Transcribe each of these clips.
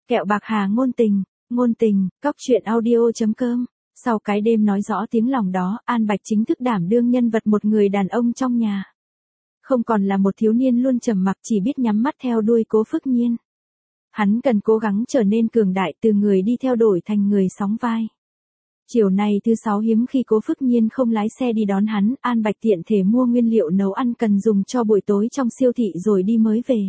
Kẹo bạc hà ngôn tình, cóc truyện audio.com. Sau cái đêm nói rõ tiếng lòng đó, An Bạch chính thức đảm đương nhân vật một người đàn ông trong nhà. Không còn là một thiếu niên luôn trầm mặc chỉ biết nhắm mắt theo đuôi Cố Phước Nhiên. Hắn cần cố gắng trở nên cường đại, từ người đi theo đổi thành người sóng vai. Chiều nay thứ sáu hiếm khi Cố Phước Nhiên không lái xe đi đón hắn, An Bạch tiện thể mua nguyên liệu nấu ăn cần dùng cho buổi tối trong siêu thị rồi đi mới về.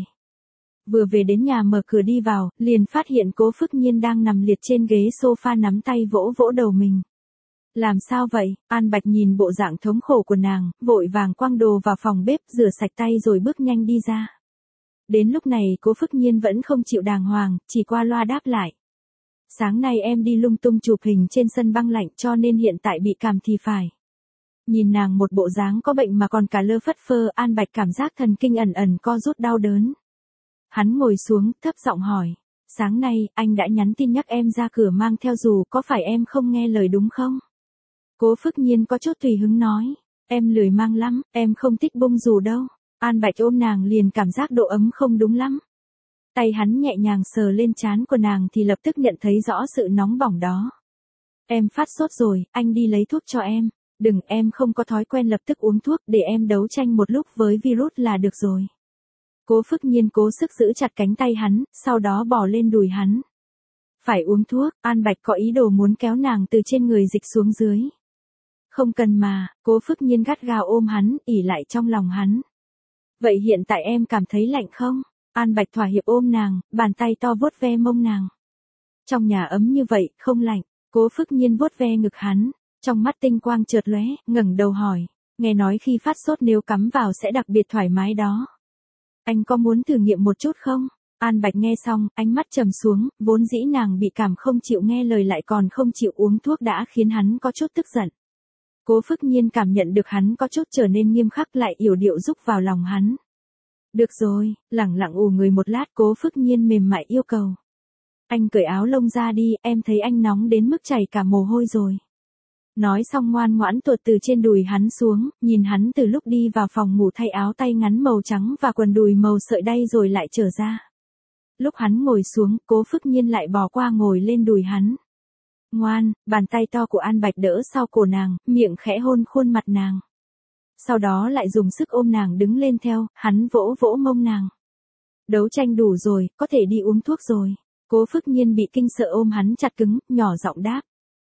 Vừa về đến nhà mở cửa đi vào, liền phát hiện Cố Phước Nhiên đang nằm liệt trên ghế sofa nắm tay vỗ vỗ đầu mình. Làm sao vậy? An Bạch nhìn bộ dạng thống khổ của nàng, vội vàng quăng đồ vào phòng bếp rửa sạch tay rồi bước nhanh đi ra. Đến lúc này Cố Phước Nhiên vẫn không chịu đàng hoàng, chỉ qua loa đáp lại. Sáng nay em đi lung tung chụp hình trên sân băng lạnh cho nên hiện tại bị cảm thì phải. Nhìn nàng một bộ dáng có bệnh mà còn cả lơ phất phơ, An Bạch cảm giác thần kinh ẩn ẩn co rút đau đớn. Hắn ngồi xuống, thấp giọng hỏi. Sáng nay, anh đã nhắn tin nhắc em ra cửa mang theo dù, có phải em không nghe lời đúng không? Cố Phước Nhiên có chút tùy hứng nói. Em lười mang lắm, em không thích bông dù đâu. An Bạch ôm nàng liền cảm giác độ ấm không đúng lắm. Tay hắn nhẹ nhàng sờ lên trán của nàng thì lập tức nhận thấy rõ sự nóng bỏng đó. Em phát sốt rồi, anh đi lấy thuốc cho em. Đừng, em không có thói quen lập tức uống thuốc, để em đấu tranh một lúc với virus là được rồi. Cố Phước Nhiên cố sức giữ chặt cánh tay hắn, sau đó bỏ lên đùi hắn. Phải uống thuốc, An Bạch có ý đồ muốn kéo nàng từ trên người dịch xuống dưới. Không cần mà, Cố Phước Nhiên gắt gao ôm hắn, ỉ lại trong lòng hắn. Vậy hiện tại em cảm thấy lạnh không? An Bạch thỏa hiệp ôm nàng, bàn tay to vuốt ve mông nàng. Trong nhà ấm như vậy, không lạnh. Cố Phước Nhiên vuốt ve ngực hắn, trong mắt tinh quang chợt lóe, ngẩng đầu hỏi, nghe nói khi phát sốt nếu cắm vào sẽ đặc biệt thoải mái đó. Anh có muốn thử nghiệm một chút không? An Bạch nghe xong, ánh mắt trầm xuống, vốn dĩ nàng bị cảm không chịu nghe lời lại còn không chịu uống thuốc đã khiến hắn có chút tức giận. Cố Phước Nhiên cảm nhận được hắn có chút trở nên nghiêm khắc lại yểu điệu rúc vào lòng hắn. Được rồi, lẳng lặng ù người một lát, Cố Phước Nhiên mềm mại yêu cầu. Anh cởi áo lông ra đi, em thấy anh nóng đến mức chảy cả mồ hôi rồi. Nói xong ngoan ngoãn tuột từ trên đùi hắn xuống, nhìn hắn từ lúc đi vào phòng ngủ thay áo tay ngắn màu trắng và quần đùi màu sợi đay rồi lại trở ra. Lúc hắn ngồi xuống, Cố Phước Nhiên lại bò qua ngồi lên đùi hắn. Ngoan, bàn tay to của An Bạch đỡ sau cổ nàng, miệng khẽ hôn khuôn mặt nàng. Sau đó lại dùng sức ôm nàng đứng lên theo, hắn vỗ vỗ mông nàng. Đấu tranh đủ rồi, có thể đi uống thuốc rồi. Cố Phước Nhiên bị kinh sợ ôm hắn chặt cứng, nhỏ giọng đáp.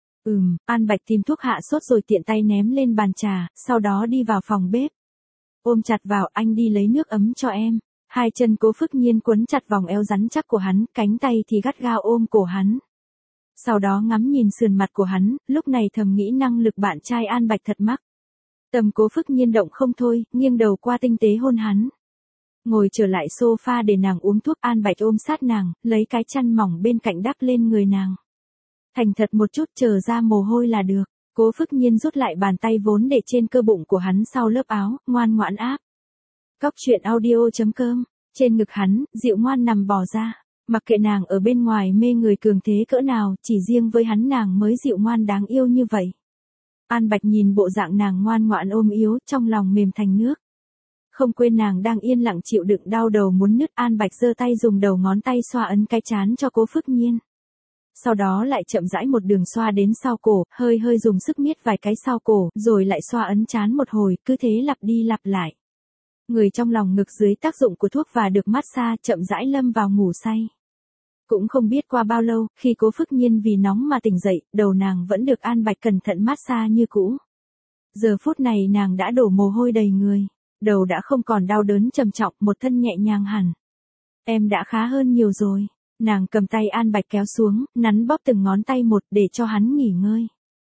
An Bạch tìm thuốc hạ sốt rồi tiện tay ném lên bàn trà, sau đó đi vào phòng bếp. Ôm chặt vào, anh đi lấy nước ấm cho em. Hai chân Cố Phước Nhiên quấn chặt vòng eo rắn chắc của hắn, cánh tay thì gắt gao ôm cổ hắn. Sau đó ngắm nhìn sườn mặt của hắn, lúc này thầm nghĩ năng lực bạn trai An Bạch thật mắc. Tâm Cố Phước Nhiên động không thôi, nghiêng đầu qua tinh tế hôn hắn. Ngồi trở lại sofa để nàng uống thuốc, An Bạch ôm sát nàng, lấy cái chăn mỏng bên cạnh đắp lên người nàng. Thành thật một chút, chờ ra mồ hôi là được. Cố Phước Nhiên rút lại bàn tay vốn để trên cơ bụng của hắn sau lớp áo, ngoan ngoãn áp. Cóc truyện audio.com. Trên ngực hắn, dịu ngoan nằm bò ra. Mặc kệ nàng ở bên ngoài mê người cường thế cỡ nào, chỉ riêng với hắn nàng mới dịu ngoan đáng yêu như vậy. An Bạch nhìn bộ dạng nàng ngoan ngoãn ôm yếu, trong lòng mềm thành nước. Không quên nàng đang yên lặng chịu đựng đau đầu muốn nứt, An Bạch giơ tay dùng đầu ngón tay xoa ấn cái trán cho Cố Phước Nhiên. Sau đó lại chậm rãi một đường xoa đến sau cổ, hơi dùng sức miết vài cái sau cổ, rồi lại xoa ấn trán một hồi, cứ thế lặp đi lặp lại. Người trong lòng ngực dưới tác dụng của thuốc và được massage chậm rãi lâm vào ngủ say. Cũng không biết qua bao lâu, khi Cố Phước Nhiên vì nóng mà tỉnh dậy, đầu nàng vẫn được An Bạch cẩn thận massage như cũ. Giờ phút này nàng đã đổ mồ hôi đầy người, đầu đã không còn đau đớn trầm trọng, một thân nhẹ nhàng hẳn. Em đã khá hơn nhiều rồi. Nàng cầm tay An Bạch kéo xuống, nắn bóp từng ngón tay một để cho hắn nghỉ ngơi.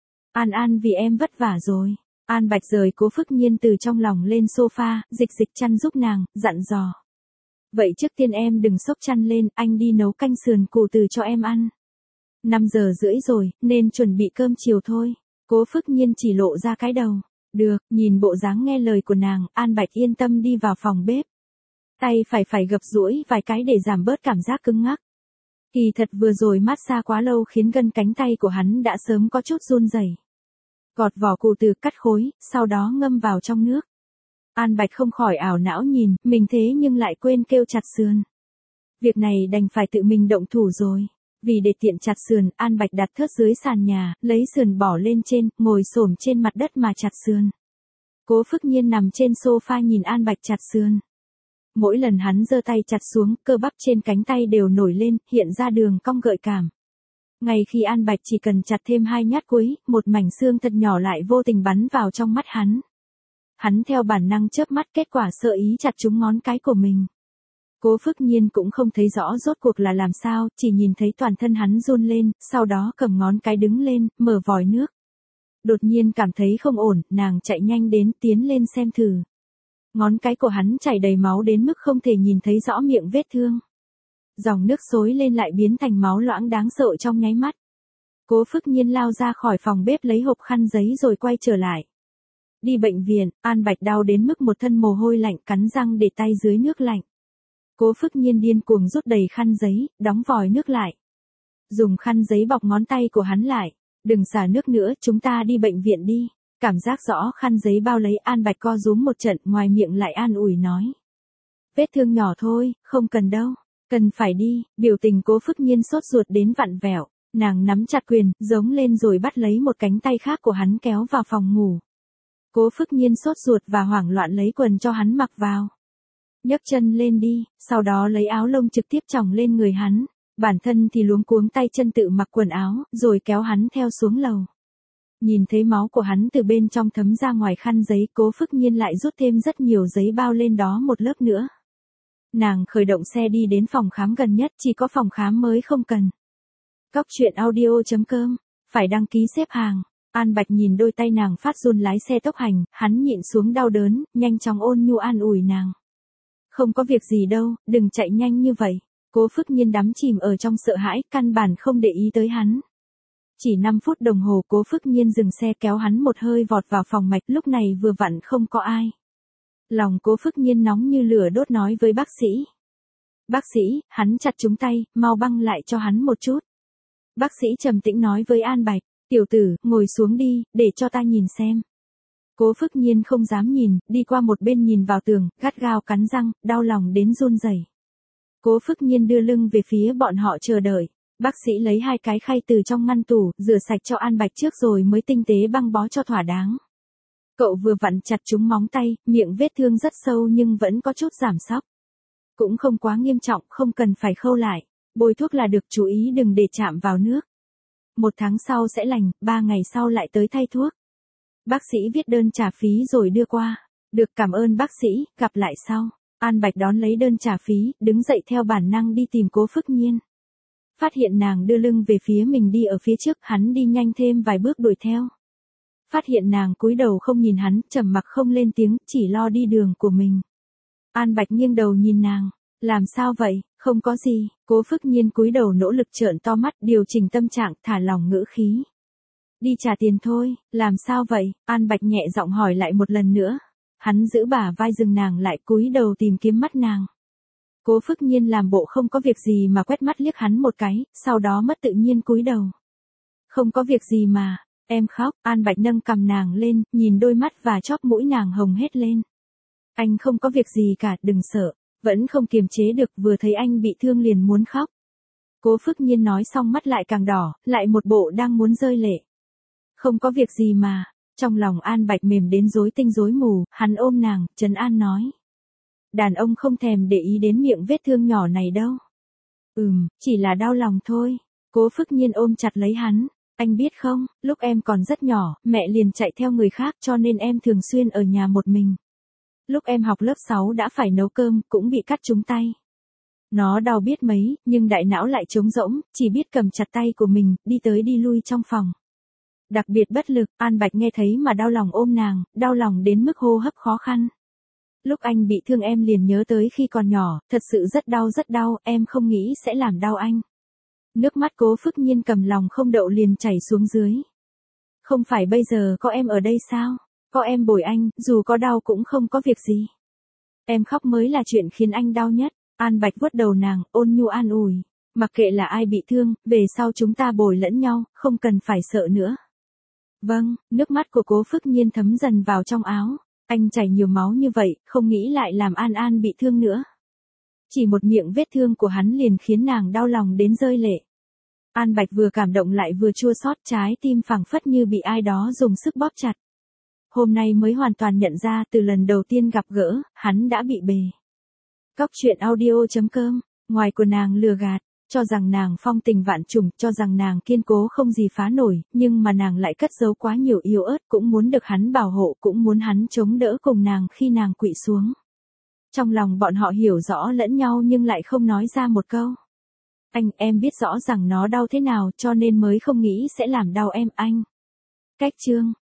An vì em vất vả rồi. An Bạch rời Cố Phước Nhiên từ trong lòng lên sofa, dịch chăn giúp nàng, dặn dò. Vậy trước tiên em đừng xốc chăn lên, anh đi nấu canh sườn củ từ cho em ăn. 5:30 rồi, nên chuẩn bị cơm chiều thôi. Cố Phước Nhiên chỉ lộ ra cái đầu. Được, nhìn bộ dáng nghe lời của nàng, An Bạch yên tâm đi vào phòng bếp. Tay phải gập duỗi vài cái để giảm bớt cảm giác cứng ngắc. Kỳ thật vừa rồi massage quá lâu khiến gân cánh tay của hắn đã sớm có chút run rẩy. Gọt vỏ củ từ, cắt khối, sau đó ngâm vào trong nước. An Bạch không khỏi ảo não nhìn, mình thế nhưng lại quên kêu chặt sườn. Việc này đành phải tự mình động thủ rồi. Vì để tiện chặt sườn, An Bạch đặt thớt dưới sàn nhà, lấy sườn bỏ lên trên, ngồi xổm trên mặt đất mà chặt sườn. Cố Phước Nhiên nằm trên sofa nhìn An Bạch chặt sườn. Mỗi lần hắn giơ tay chặt xuống, cơ bắp trên cánh tay đều nổi lên, hiện ra đường cong gợi cảm. Ngay khi An Bạch chỉ cần chặt thêm 2 nhát cuối, một mảnh xương thật nhỏ lại vô tình bắn vào trong mắt hắn. Hắn theo bản năng chớp mắt, kết quả sợ ý chặt trúng ngón cái của mình. Cố Phước Nhiên cũng không thấy rõ rốt cuộc là làm sao, chỉ nhìn thấy toàn thân hắn run lên, sau đó cầm ngón cái đứng lên, mở vòi nước. Đột nhiên cảm thấy không ổn, nàng chạy nhanh đến, tiến lên xem thử. Ngón cái của hắn chảy đầy máu đến mức không thể nhìn thấy rõ miệng vết thương. Dòng nước xối lên lại biến thành máu loãng đáng sợ trong nháy mắt. Cố Phước Nhiên lao ra khỏi phòng bếp lấy hộp khăn giấy rồi quay trở lại. Đi bệnh viện, An Bạch đau đến mức một thân mồ hôi lạnh, cắn răng để tay dưới nước lạnh. Cố Phước Nhiên điên cuồng rút đầy khăn giấy, đóng vòi nước lại. Dùng khăn giấy bọc ngón tay của hắn lại. Đừng xả nước nữa, chúng ta đi bệnh viện đi. Cảm giác rõ khăn giấy bao lấy, An Bạch co rúm một trận, ngoài miệng lại an ủi nói. Vết thương nhỏ thôi, không cần đâu. Cần phải đi, biểu tình Cố Phước Nhiên sốt ruột đến vặn vẹo. Nàng nắm chặt quyền, giống lên rồi bắt lấy một cánh tay khác của hắn kéo vào phòng ngủ. Cố Phước Nhiên sốt ruột và hoảng loạn lấy quần cho hắn mặc vào. Nhấc chân lên đi, sau đó lấy áo lông trực tiếp chồng lên người hắn. Bản thân thì luống cuống tay chân tự mặc quần áo, rồi kéo hắn theo xuống lầu. Nhìn thấy máu của hắn từ bên trong thấm ra ngoài khăn giấy, Cố Phước Nhiên lại rút thêm rất nhiều giấy bao lên đó một lớp nữa. Nàng khởi động xe đi đến phòng khám gần nhất, chỉ có phòng khám mới không cần. Cóc truyện audio.com, phải đăng ký xếp hàng. An Bạch nhìn đôi tay nàng phát run lái xe tốc hành, hắn nhịn xuống đau đớn, nhanh chóng ôn nhu an ủi nàng. Không có việc gì đâu, đừng chạy nhanh như vậy. Cố Phước Nhiên đắm chìm ở trong sợ hãi, căn bản không để ý tới hắn. Chỉ 5 phút đồng hồ Cố Phước Nhiên dừng xe kéo hắn một hơi vọt vào phòng mạch, lúc này vừa vặn không có ai. Lòng Cố Phước Nhiên nóng như lửa đốt nói với bác sĩ. Bác sĩ, hắn chặt trúng tay, mau băng lại cho hắn một chút. Bác sĩ trầm tĩnh nói với An Bạch, tiểu tử, ngồi xuống đi, để cho ta nhìn xem. Cố Phước Nhiên không dám nhìn, đi qua một bên nhìn vào tường, gắt gao cắn răng, đau lòng đến run rẩy. Cố Phước Nhiên đưa lưng về phía bọn họ chờ đợi. Bác sĩ lấy 2 cái khay từ trong ngăn tủ, rửa sạch cho An Bạch trước rồi mới tinh tế băng bó cho thỏa đáng. Cậu vừa vặn chặt trúng móng tay, miệng vết thương rất sâu nhưng vẫn có chút giảm sóc. Cũng không quá nghiêm trọng, không cần phải khâu lại. Bôi thuốc là được, chú ý đừng để chạm vào nước. 1 tháng sau sẽ lành, 3 ngày sau lại tới thay thuốc. Bác sĩ viết đơn trả phí rồi đưa qua. Được, cảm ơn bác sĩ, gặp lại sau. An Bạch đón lấy đơn trả phí, đứng dậy theo bản năng đi tìm Cố Phước Nhiên. Phát hiện nàng đưa lưng về phía mình đi ở phía trước, hắn đi nhanh thêm vài bước đuổi theo. Phát hiện nàng cúi đầu không nhìn hắn, trầm mặc không lên tiếng, chỉ lo đi đường của mình. An Bạch nghiêng đầu nhìn nàng, làm sao vậy, không có gì. Cố Phước Nhiên cúi đầu nỗ lực trợn to mắt, điều chỉnh tâm trạng, thả lỏng ngữ khí. Đi trả tiền thôi, làm sao vậy, An Bạch nhẹ giọng hỏi lại một lần nữa. Hắn giữ bả vai dừng nàng lại, cúi đầu tìm kiếm mắt nàng. Cố Phước Nhiên làm bộ không có việc gì mà quét mắt liếc hắn một cái, sau đó mất tự nhiên cúi đầu. Không có việc gì mà, em khóc. An Bạch nâng cằm nàng lên, nhìn đôi mắt và chóp mũi nàng hồng hết lên. Anh không có việc gì cả, đừng sợ. Vẫn không kiềm chế được, vừa thấy anh bị thương liền muốn khóc. Cố Phước Nhiên nói xong mắt lại càng đỏ, lại một bộ đang muốn rơi lệ. Không có việc gì mà. Trong lòng An Bạch mềm đến rối tinh rối mù, hắn ôm nàng, trấn an nói. Đàn ông không thèm để ý đến miệng vết thương nhỏ này đâu. Chỉ là đau lòng thôi. Cố Phước Nhiên ôm chặt lấy hắn. Anh biết không, lúc em còn rất nhỏ, mẹ liền chạy theo người khác cho nên em thường xuyên ở nhà một mình. Lúc em học lớp 6 đã phải nấu cơm, cũng bị cắt trúng tay. Nó đau biết mấy, nhưng đại não lại trống rỗng, chỉ biết cầm chặt tay của mình, đi tới đi lui trong phòng. Đặc biệt bất lực, An Bạch nghe thấy mà đau lòng ôm nàng, đau lòng đến mức hô hấp khó khăn. Lúc anh bị thương em liền nhớ tới khi còn nhỏ, thật sự rất đau, em không nghĩ sẽ làm đau anh. Nước mắt Cố Phước Nhiên cầm lòng không đậu liền chảy xuống dưới. Không phải bây giờ có em ở đây sao? Có em bồi anh, dù có đau cũng không có việc gì. Em khóc mới là chuyện khiến anh đau nhất. An Bạch vuốt đầu nàng, ôn nhu an ủi. Mặc kệ là ai bị thương, về sau chúng ta bồi lẫn nhau, không cần phải sợ nữa. Vâng, nước mắt của Cố Phước Nhiên thấm dần vào trong áo. Anh chảy nhiều máu như vậy, không nghĩ lại làm An An bị thương nữa. Chỉ một miệng vết thương của hắn liền khiến nàng đau lòng đến rơi lệ. An Bạch vừa cảm động lại vừa chua xót, trái tim phảng phất như bị ai đó dùng sức bóp chặt. Hôm nay mới hoàn toàn nhận ra từ lần đầu tiên gặp gỡ, hắn đã bị bề. Cóc truyện audio.com, ngoài của nàng lừa gạt, cho rằng nàng phong tình vạn trùng, cho rằng nàng kiên cố không gì phá nổi, nhưng mà nàng lại cất giấu quá nhiều yếu ớt, cũng muốn được hắn bảo hộ, cũng muốn hắn chống đỡ cùng nàng khi nàng quỵ xuống. Trong lòng bọn họ hiểu rõ lẫn nhau nhưng lại không nói ra một câu. Em biết rõ rằng nó đau thế nào cho nên mới không nghĩ sẽ làm đau em anh. Cách chương